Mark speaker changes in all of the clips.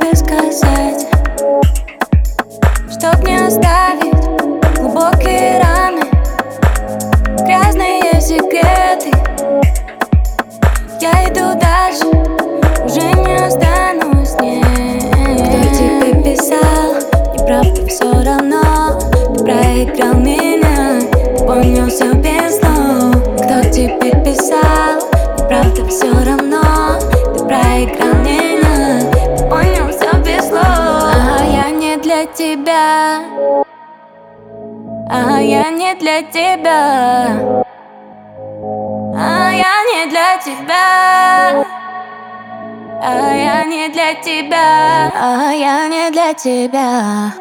Speaker 1: тебе сказать, чтоб не оставить глубокие раны, грязные секреты. Я иду дальше, уже не останусь, нет. Кто тебе писал, неправда, все равно ты проиграл меня, ты понял все без слов. Кто тебе писал, неправда, все равно ты проиграл меня, ты понял все без слов. А я не для тебя, а я не для тебя, а я не для тебя, а я не для тебя, а я не для тебя.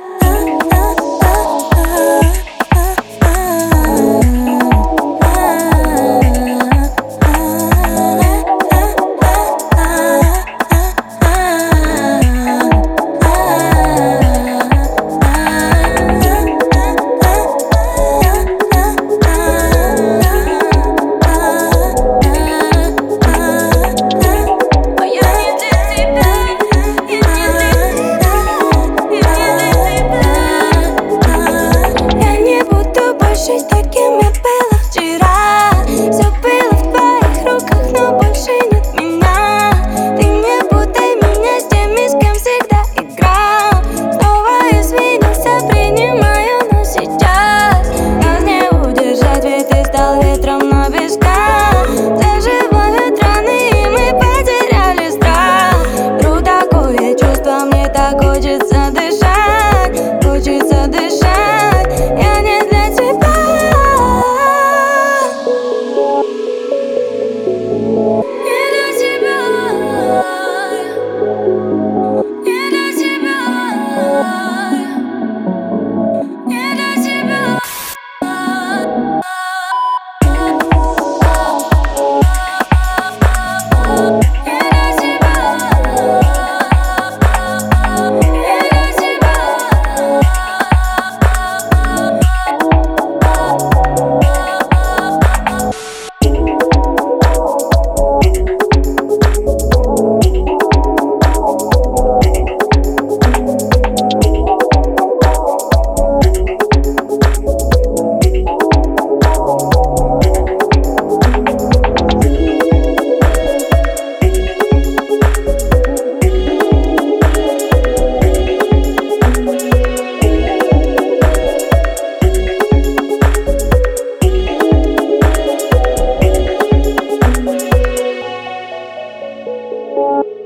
Speaker 1: Таким я была вчера, все было в твоих руках, но больше нет меня. Ты не путай меня с теми, с кем всегда играл. Снова извинился, принимаю, но сейчас нас не удержать, ведь ты стал ветром на песка. Заживают раны, и мы потеряли страх. Вдруг такое чувство, мне так хочется дышать, хочется дышать. Я не для тебя.
Speaker 2: You